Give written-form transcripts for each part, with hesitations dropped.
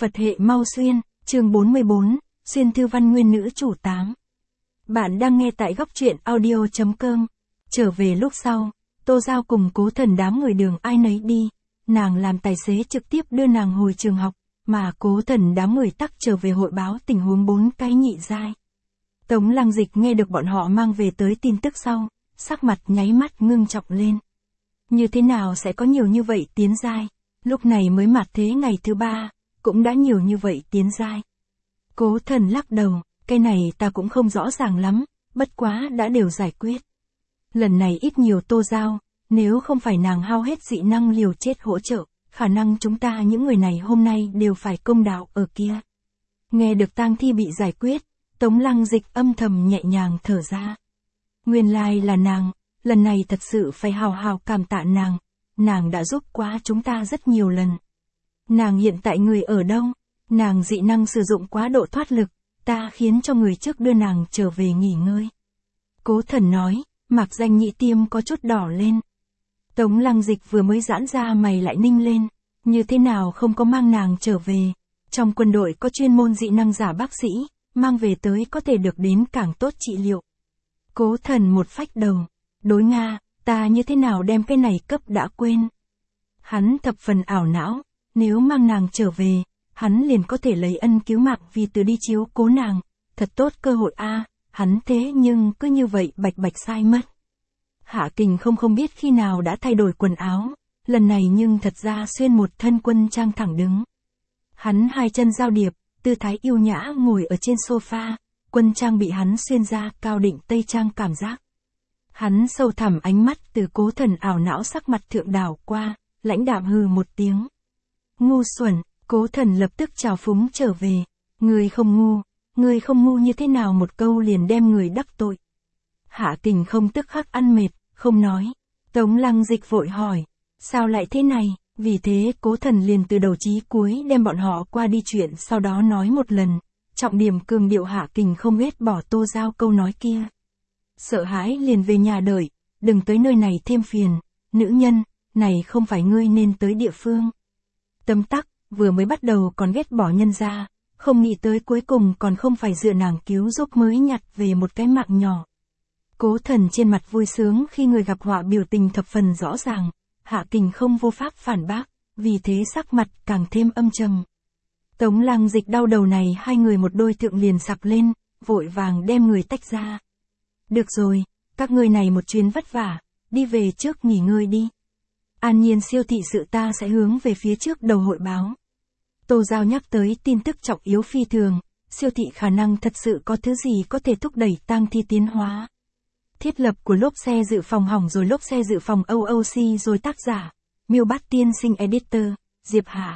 Phật hệ mau xuyên, chương 44, xuyên thư văn nguyên nữ chủ 8. Bạn đang nghe tại góc truyện audio.com. Trở về lúc sau, Tô Giao cùng Cố Thần đám người đường ai nấy đi, nàng làm tài xế trực tiếp đưa nàng hồi trường học, mà Cố Thần đám người tắc trở về hội báo tình huống 4 cái nhị giai. Tống Lăng Dịch nghe được bọn họ mang về tới tin tức sau, sắc mặt nháy mắt ngưng trọng lên. Như thế nào sẽ có nhiều như vậy tiến giai, lúc này mới mặt thế ngày thứ 3, cũng đã nhiều như vậy tiến giai. Cố Thần lắc đầu, cái này ta cũng không rõ ràng lắm, bất quá đã đều giải quyết. Lần này ít nhiều Tô Giao, nếu không phải nàng hao hết dị năng liều chết hỗ trợ, khả năng chúng ta những người này hôm nay đều phải công đạo ở kia. Nghe được tang thi bị giải quyết, Tống Lăng Dịch âm thầm nhẹ nhàng thở ra. Nguyên lai là nàng, lần này thật sự phải hào hào cảm tạ nàng đã giúp quá chúng ta rất nhiều lần. Nàng hiện tại người ở đâu? Nàng dị năng sử dụng quá độ thoát lực, ta khiến cho người trước đưa nàng trở về nghỉ ngơi. Cố Thần nói, Mạc Danh nhị tiêm có chút đỏ lên. Tống Lăng Dịch vừa mới giãn ra mày lại ninh lên, như thế nào không có mang nàng trở về. Trong quân đội có chuyên môn dị năng giả bác sĩ, mang về tới có thể được đến càng tốt trị liệu. Cố Thần một phách đầu, đối Nga, ta như thế nào đem cái này cấp đã quên. Hắn thập phần ảo não, nếu mang nàng trở về, hắn liền có thể lấy ân cứu mạng vì từ đi chiếu cố nàng, thật tốt cơ hội a, hắn thế nhưng cứ như vậy bạch bạch sai mất. Hạ Kình không biết khi nào đã thay đổi quần áo, lần này nhưng thật ra xuyên một thân quân trang thẳng đứng. Hắn hai chân giao điệp, tư thái yêu nhã ngồi ở trên sofa, quân trang bị hắn xuyên ra cao định tây trang cảm giác. Hắn sâu thẳm ánh mắt từ Cố Thần ảo não sắc mặt thượng đảo qua, lãnh đạm hừ một tiếng. Ngu xuẩn, Cố Thần lập tức trào phúng trở về. Ngươi không ngu như thế nào một câu liền đem người đắc tội. Hạ Kình không tức khắc ăn mệt, không nói. Tống Lăng Dịch vội hỏi, sao lại thế này? Vì thế Cố Thần liền từ đầu chí cuối đem bọn họ qua đi chuyện sau đó nói một lần. Trọng điểm cường điệu Hạ Kình không ghét bỏ Tô Giao câu nói kia. Sợ hãi liền về nhà đợi, đừng tới nơi này thêm phiền, nữ nhân, này không phải ngươi nên tới địa phương. Tấm tắc, vừa mới bắt đầu còn ghét bỏ nhân ra, không nghĩ tới cuối cùng còn không phải dựa nàng cứu giúp mới nhặt về một cái mạng nhỏ. Cố Thần trên mặt vui sướng khi người gặp họa biểu tình thập phần rõ ràng, Hạ Kình không vô pháp phản bác, vì thế sắc mặt càng thêm âm trầm. Tống Lăng Dịch đau đầu này hai người một đôi thượng liền sặc lên, vội vàng đem người tách ra. Được rồi, các ngươi này một chuyến vất vả, đi về trước nghỉ ngơi đi. An Nhiên siêu thị sự ta sẽ hướng về phía trước đầu hội báo. Tô Giao nhắc tới tin tức trọng yếu phi thường, siêu thị khả năng thật sự có thứ gì có thể thúc đẩy tang thi tiến hóa. Thiết lập của lốp xe dự phòng hỏng rồi lốp xe dự phòng OOC rồi tác giả, Miêu Bát Tiên Sinh Editor, Diệp Hạ.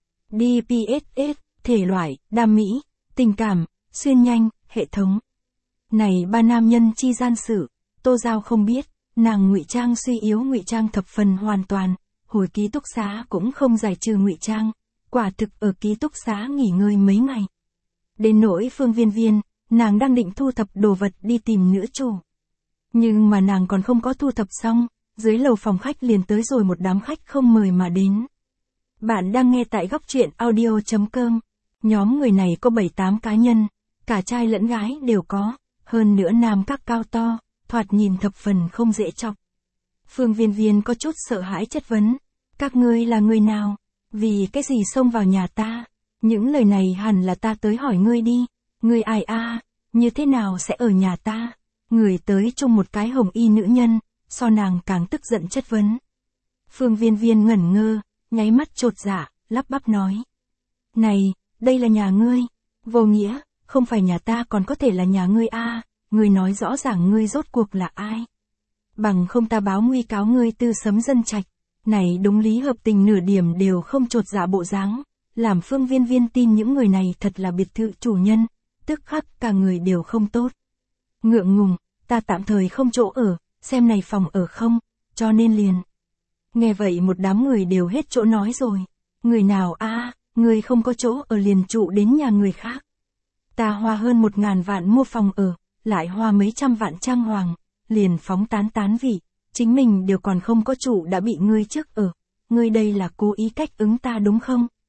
DPSS, thể loại, đam mỹ, tình cảm, xuyên nhanh, hệ thống. Này ba nam nhân chi gian sự, Tô Giao không biết, nàng ngụy trang suy yếu ngụy trang thập phần hoàn toàn, hồi ký túc xá cũng không giải trừ ngụy trang, quả thực ở ký túc xá nghỉ ngơi mấy ngày. Đến nỗi Phương Viên Viên, nàng đang định thu thập đồ vật đi tìm nữ chủ. Nhưng mà nàng còn không có thu thập xong, dưới lầu phòng khách liền tới rồi một đám khách không mời mà đến. Bạn đang nghe tại góc truyện audio.com, nhóm người này có 7-8 cá nhân, cả trai lẫn gái đều có, hơn nữa nam các cao to, thoạt nhìn thập phần không dễ chọc. Phương Viên Viên có chút sợ hãi chất vấn, các ngươi là người nào? Vì cái gì xông vào nhà ta? Những lời này hẳn là ta tới hỏi ngươi đi, ngươi ai a? Như thế nào sẽ ở nhà ta? Người tới chung một cái hồng y nữ nhân, so nàng càng tức giận chất vấn. Phương Viên Viên ngẩn ngơ, nháy mắt chột dạ, lắp bắp nói. Này, đây là nhà ngươi, vô nghĩa, không phải nhà ta còn có thể là nhà ngươi a? Ngươi nói rõ ràng ngươi rốt cuộc là ai? Bằng không ta báo nguy cáo ngươi tư sấm dân trạch. Này đúng lý hợp tình nửa điểm đều không chột dạ bộ dáng, làm Phương Viên Viên tin những người này thật là biệt thự chủ nhân, tức khắc cả người đều không tốt. Ngượng ngùng, ta tạm thời không chỗ ở, xem này phòng ở không, cho nên liền. Nghe vậy một đám người đều hết chỗ nói rồi. Người nào a, người không có chỗ ở liền trụ đến nhà người khác. Ta hoa hơn 1.000 vạn mua phòng ở, lại hoa mấy trăm vạn trang hoàng, liền phóng tán vị. Chính mình đều còn không có chủ đã bị ngươi trước ở, ngươi đây là cố ý cách ứng ta đúng không?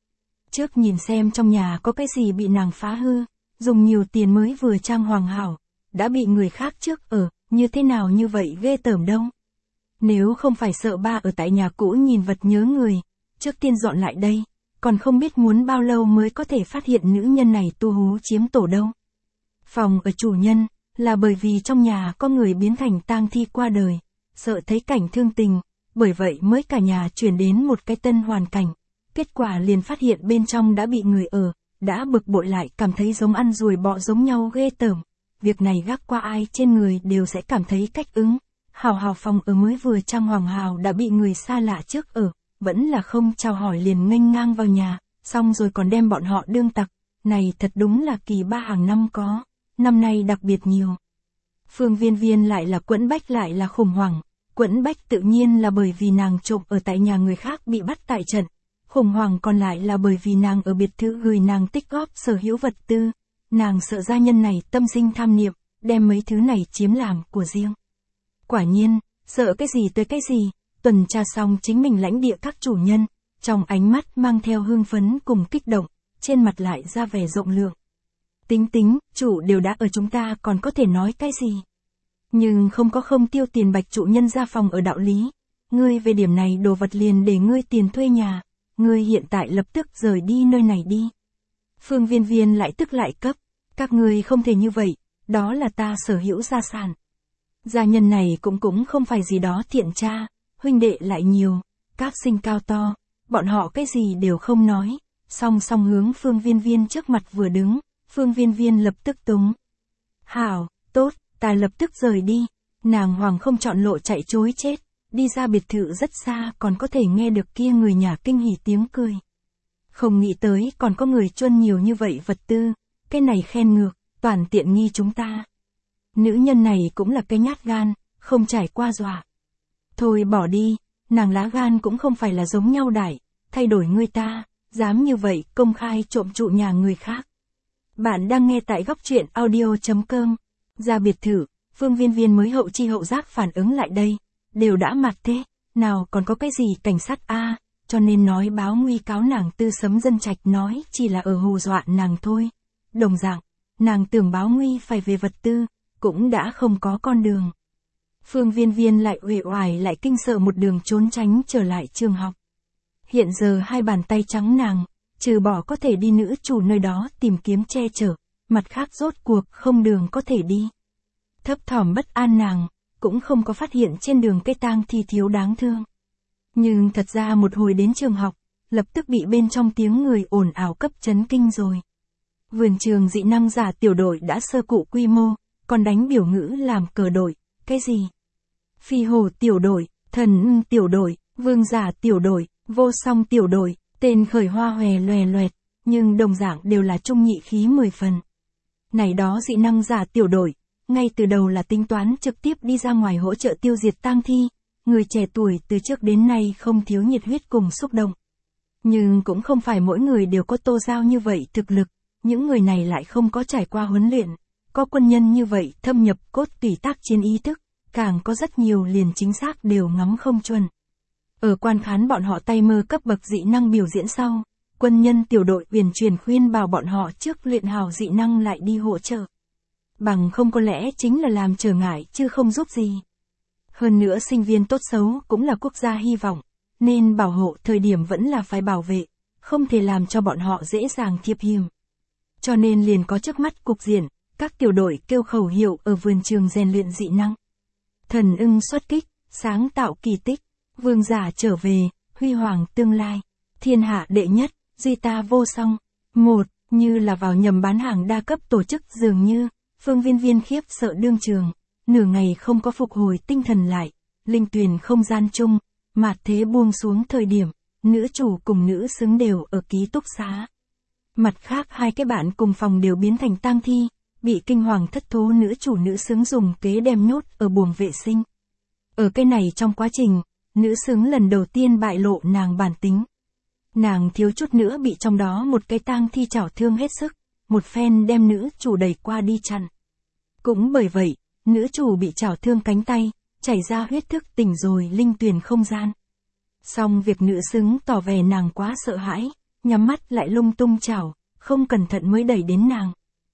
Trước nhìn xem trong nhà có cái gì bị nàng phá hư, dùng nhiều tiền mới vừa trang hoàng hảo, đã bị người khác trước ở, như thế nào như vậy ghê tởm đâu. Nếu không phải sợ ba ở tại nhà cũ nhìn vật nhớ người, trước tiên dọn lại đây, còn không biết muốn bao lâu mới có thể phát hiện nữ nhân này tu hú chiếm tổ đâu. Phòng ở chủ nhân, là bởi vì trong nhà có người biến thành tang thi qua đời, sợ thấy cảnh thương tình, bởi vậy mới cả nhà chuyển đến một cái tân hoàn cảnh. Kết quả liền phát hiện bên trong đã bị người ở, đã bực bội lại cảm thấy giống ăn ruồi bọ giống nhau ghê tởm. Việc này gác qua ai trên người đều sẽ cảm thấy cách ứng. Hào phòng ở mới vừa trang hoàng hào đã bị người xa lạ trước ở, vẫn là không chào hỏi liền nghênh ngang vào nhà, xong rồi còn đem bọn họ đương tặc. Này thật đúng là kỳ ba hàng năm có, năm nay đặc biệt nhiều. Phương Viên Viên lại là quẫn bách lại là khủng hoảng. Quẫn bách tự nhiên là bởi vì nàng trộm ở tại nhà người khác bị bắt tại trận. Khủng hoảng còn lại là bởi vì nàng ở biệt thự gửi nàng tích góp sở hữu vật tư. Nàng sợ gia nhân này tâm sinh tham niệm, đem mấy thứ này chiếm làm của riêng. Quả nhiên, sợ cái gì tới cái gì, tuần tra xong chính mình lãnh địa các chủ nhân, trong ánh mắt mang theo hưng phấn cùng kích động, trên mặt lại ra vẻ rộng lượng. Tính, chủ đều đã ở chúng ta còn có thể nói cái gì. Nhưng không có không tiêu tiền bạch trụ nhân ra phòng ở đạo lý. Ngươi về điểm này đồ vật liền để ngươi tiền thuê nhà. Ngươi hiện tại lập tức rời đi nơi này đi. Phương Viên Viên lại tức lại cấp. Các ngươi không thể như vậy, đó là ta sở hữu gia sản. Gia nhân này cũng không phải gì đó thiện tra, huynh đệ lại nhiều, các sinh cao to, bọn họ cái gì đều không nói. Song hướng Phương Viên Viên trước mặt vừa đứng, Phương Viên Viên lập tức túng. Hảo, tốt. Ta lập tức rời đi, nàng hoàng không chọn lộ chạy chối chết, đi ra biệt thự rất xa còn có thể nghe được kia người nhà kinh hỉ tiếng cười. Không nghĩ tới còn có người chuân nhiều như vậy vật tư, cái này khen ngược, toàn tiện nghi chúng ta. Nữ nhân này cũng là cái nhát gan, không trải qua dọa. Thôi bỏ đi, nàng lá gan cũng không phải là giống nhau đại, thay đổi người ta, dám như vậy công khai trộm trụ nhà người khác. Bạn đang nghe tại góc truyện audio.com. Ra biệt thự, Phương Viên Viên mới hậu chi hậu giác phản ứng lại đây, đều đã mặt thế, nào còn có cái gì cảnh sát a, cho nên nói báo nguy cáo nàng Tư Sấm Dân Trạch nói chỉ là ở hù dọa nàng thôi. Đồng dạng, nàng tưởng báo nguy phải về vật tư, cũng đã không có con đường. Phương Viên Viên lại uể oải lại kinh sợ một đường trốn tránh trở lại trường học. Hiện giờ hai bàn tay trắng nàng, trừ bỏ có thể đi nữ chủ nơi đó tìm kiếm che chở. Mặt khác rốt cuộc không đường có thể đi. Thấp thỏm bất an nàng, cũng không có phát hiện trên đường cái tang thi thiếu đáng thương. Nhưng thật ra một hồi đến trường học, lập tức bị bên trong tiếng người ồn ào cấp chấn kinh rồi. Vườn trường dị năng giả tiểu đội đã sơ cụ quy mô, còn đánh biểu ngữ làm cờ đội, cái gì? Phi hồ tiểu đội, thần tiểu đội, vương giả tiểu đội, vô song tiểu đội, tên khởi hoa hòe loè loẹt, nhưng đồng dạng đều là trung nhị khí 10 phần. Này đó dị năng giả tiểu đội, ngay từ đầu là tính toán trực tiếp đi ra ngoài hỗ trợ tiêu diệt tang thi, người trẻ tuổi từ trước đến nay không thiếu nhiệt huyết cùng xúc động. Nhưng cũng không phải mỗi người đều có Tô Giao như vậy thực lực, những người này lại không có trải qua huấn luyện, có quân nhân như vậy thâm nhập cốt tủy tác chiến ý thức, càng có rất nhiều liền chính xác đều ngắm không chuẩn. Ở quan khán bọn họ tay mơ cấp bậc dị năng biểu diễn sau, quân nhân tiểu đội uyển chuyển khuyên bảo bọn họ trước luyện hào dị năng lại đi hỗ trợ. Bằng không có lẽ chính là làm trở ngại chứ không giúp gì. Hơn nữa sinh viên tốt xấu cũng là quốc gia hy vọng, nên bảo hộ thời điểm vẫn là phải bảo vệ, không thể làm cho bọn họ dễ dàng thiệp hiểm. Cho nên liền có trước mắt cục diện, các tiểu đội kêu khẩu hiệu ở vườn trường rèn luyện dị năng. Thần ưng xuất kích, sáng tạo kỳ tích, vương giả trở về, huy hoàng tương lai, thiên hạ đệ nhất, duy ta vô song. Một, như là vào nhầm bán hàng đa cấp tổ chức dường như, Phương Viên Viên khiếp sợ đương trường, nửa ngày không có phục hồi tinh thần lại, linh tuyền không gian chung, mạt thế buông xuống thời điểm, nữ chủ cùng nữ xứng đều ở ký túc xá. Mặt khác hai cái bạn cùng phòng đều biến thành tang thi, bị kinh hoàng thất thố nữ chủ nữ xứng dùng kế đem nhốt ở buồng vệ sinh. Ở cái này trong quá trình, nữ xứng lần đầu tiên bại lộ nàng bản tính. Nàng thiếu chút nữa bị trong đó một cái tang thi chảo thương hết sức, một phen đem nữ chủ đẩy qua đi chặn. Cũng bởi vậy, nữ chủ bị chảo thương cánh tay, chảy ra huyết thức tỉnh rồi linh tuyền không gian. Xong việc nữ xứng tỏ vẻ nàng quá sợ hãi, nhắm mắt lại lung tung chảo, không cẩn thận mới đẩy đến nàng.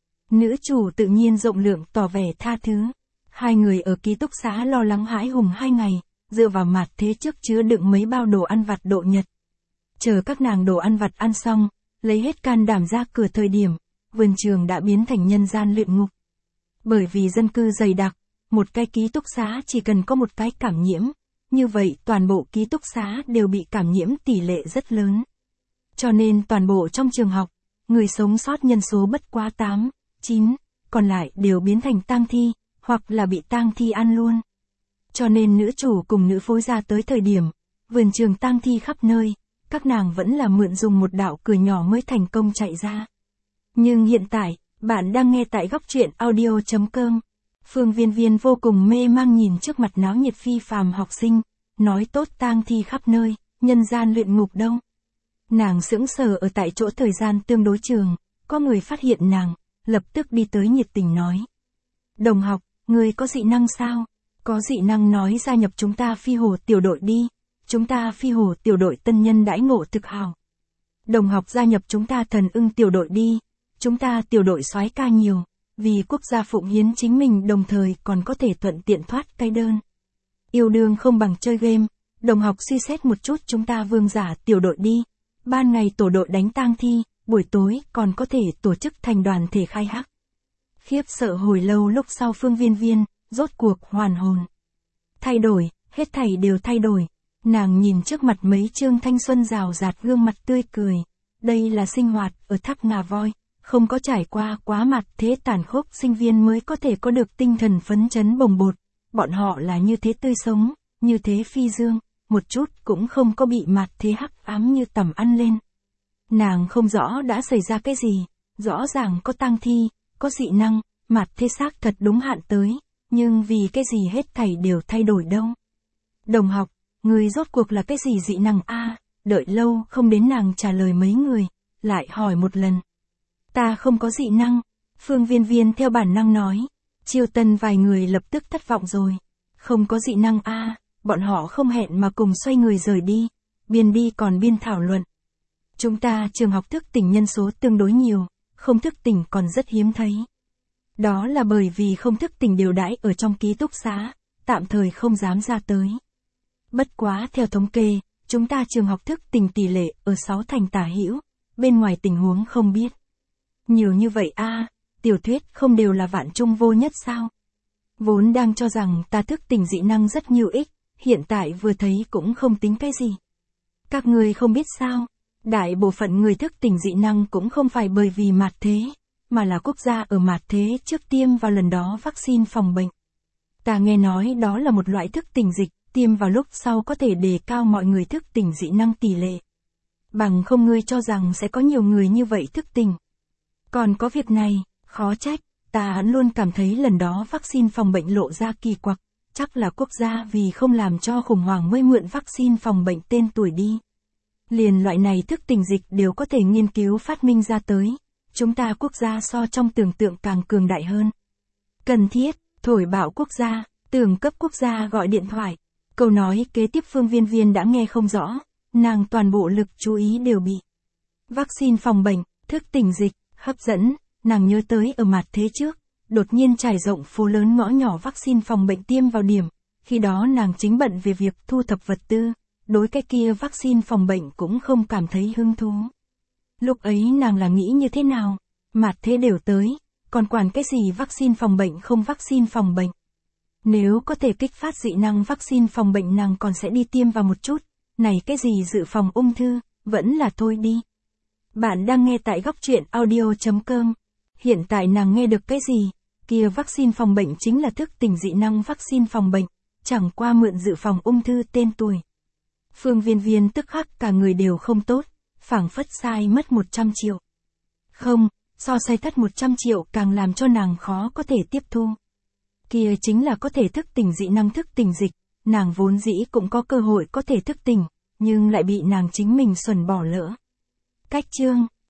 Nữ chủ tự nhiên rộng lượng tỏ vẻ tha thứ. Hai người ở ký túc xá lo lắng hãi hùng 2 ngày, dựa vào mặt thế trước chứa đựng mấy bao đồ ăn vặt độ Nhật. Chờ các nàng đồ ăn vặt ăn xong, lấy hết can đảm ra cửa thời điểm, vườn trường đã biến thành nhân gian luyện ngục. Bởi vì dân cư dày đặc, một cái ký túc xá chỉ cần có một cái cảm nhiễm, như vậy toàn bộ ký túc xá đều bị cảm nhiễm tỷ lệ rất lớn. Cho nên toàn bộ trong trường học, người sống sót nhân số bất quá 8, 9, còn lại đều biến thành tang thi, hoặc là bị tang thi ăn luôn. Cho nên nữ chủ cùng nữ phối gia tới thời điểm, vườn trường tang thi khắp nơi, các nàng vẫn là mượn dùng một đạo cửa nhỏ mới thành công chạy ra. Nhưng hiện tại, bạn đang nghe tại góc truyện audio.com. Phương Viên Viên vô cùng mê mang nhìn trước mặt náo nhiệt phi phàm học sinh, nói tốt tang thi khắp nơi, nhân gian luyện ngục đâu. Nàng sững sờ ở tại chỗ thời gian tương đối trường, có người phát hiện nàng, lập tức đi tới nhiệt tình nói. Đồng học, người có dị năng sao? Có dị năng nói gia nhập chúng ta phi hồ tiểu đội đi, chúng ta phi hồ tiểu đội tân nhân đãi ngộ thực hào. Đồng học gia nhập chúng ta thần ưng tiểu đội đi, chúng ta tiểu đội soái ca nhiều, vì quốc gia phụng hiến chính mình đồng thời còn có thể thuận tiện thoát cái đơn. Yêu đương không bằng chơi game, đồng học suy xét một chút chúng ta vương giả tiểu đội đi, ban ngày tổ đội đánh tang thi, buổi tối còn có thể tổ chức thành đoàn thể khai hắc. Khiếp sợ hồi lâu lúc sau Phương Viên Viên, rốt cuộc hoàn hồn. Thay đổi, hết thảy đều thay đổi. Nàng nhìn trước mặt mấy trương thanh xuân rào rạt gương mặt tươi cười. Đây là sinh hoạt ở tháp Ngà Voi, không có trải qua quá mặt thế tàn khốc sinh viên mới có thể có được tinh thần phấn chấn bồng bột. Bọn họ là như thế tươi sống, như thế phi dương, một chút cũng không có bị mặt thế hắc ám như tầm ăn lên. Nàng không rõ đã xảy ra cái gì, rõ ràng có tang thi, có dị năng, mặt thế xác thật đúng hạn tới, nhưng vì cái gì hết thảy đều thay đổi đâu. Đồng học, người rốt cuộc là cái gì dị năng a? Đợi lâu không đến nàng trả lời mấy người, lại hỏi một lần. Ta không có dị năng, Phương Viên Viên theo bản năng nói. Chiêu Tân vài người lập tức thất vọng rồi. Không có dị năng a, bọn họ không hẹn mà cùng xoay người rời đi, biên đi còn biên thảo luận. Chúng ta trường học thức tỉnh nhân số tương đối nhiều, không thức tỉnh còn rất hiếm thấy. Đó là bởi vì không thức tỉnh đều đãi ở trong ký túc xá, tạm thời không dám ra tới. Bất quá theo thống kê, chúng ta trường học thức tỉnh tỷ lệ ở 6 thành tả hữu, bên ngoài tình huống không biết. Nhiều như vậy a, tiểu thuyết không đều là vạn trung vô nhất sao? Vốn đang cho rằng ta thức tỉnh dị năng rất nhiều ích, hiện tại vừa thấy cũng không tính cái gì. Các người không biết sao, đại bộ phận người thức tỉnh dị năng cũng không phải bởi vì mạt thế, mà là quốc gia ở mạt thế trước tiêm vào lần đó vaccine phòng bệnh. Ta nghe nói đó là một loại thức tỉnh dịch, tiêm vào lúc sau có thể đề cao mọi người thức tỉnh dị năng tỷ lệ. Bằng không ngươi cho rằng sẽ có nhiều người như vậy thức tỉnh. Còn có việc này, khó trách, ta luôn cảm thấy lần đó vaccine phòng bệnh lộ ra kỳ quặc, chắc là quốc gia vì không làm cho khủng hoảng mới mượn vaccine phòng bệnh tên tuổi đi. Liền loại này thức tỉnh dịch đều có thể nghiên cứu phát minh ra tới, chúng ta quốc gia so trong tưởng tượng càng cường đại hơn. Cần thiết, thổi bạo quốc gia, tưởng cấp quốc gia gọi điện thoại. Câu nói kế tiếp Phương Viên Viên đã nghe không rõ, nàng toàn bộ lực chú ý đều bị vaccine phòng bệnh, thức tỉnh dịch, hấp dẫn, nàng nhớ tới ở mặt thế trước, đột nhiên trải rộng phố lớn ngõ nhỏ vaccine phòng bệnh tiêm vào điểm, khi đó nàng chính bận về việc thu thập vật tư, đối cái kia vaccine phòng bệnh cũng không cảm thấy hứng thú. Lúc ấy nàng là nghĩ như thế nào, mặt thế đều tới, còn quản cái gì vaccine phòng bệnh không vaccine phòng bệnh. Nếu có thể kích phát dị năng vaccine phòng bệnh nàng còn sẽ đi tiêm vào một chút, này cái gì dự phòng ung thư, vẫn là thôi đi. Bạn đang nghe tại góc truyện audio.com. Hiện tại nàng nghe được cái gì? Kia vaccine phòng bệnh chính là thức tỉnh dị năng vaccine phòng bệnh, chẳng qua mượn dự phòng ung thư tên tuổi. Phương Viên Viên tức khắc cả người đều không tốt, phảng phất sai mất 100 triệu. Không, so sai thất 100 triệu càng làm cho nàng khó có thể tiếp thu. Kia chính là có thể thức tỉnh dị năng thức tỉnh dịch, nàng vốn dĩ cũng có cơ hội có thể thức tỉnh, nhưng lại bị nàng chính mình xuẩn bỏ lỡ. Cách chương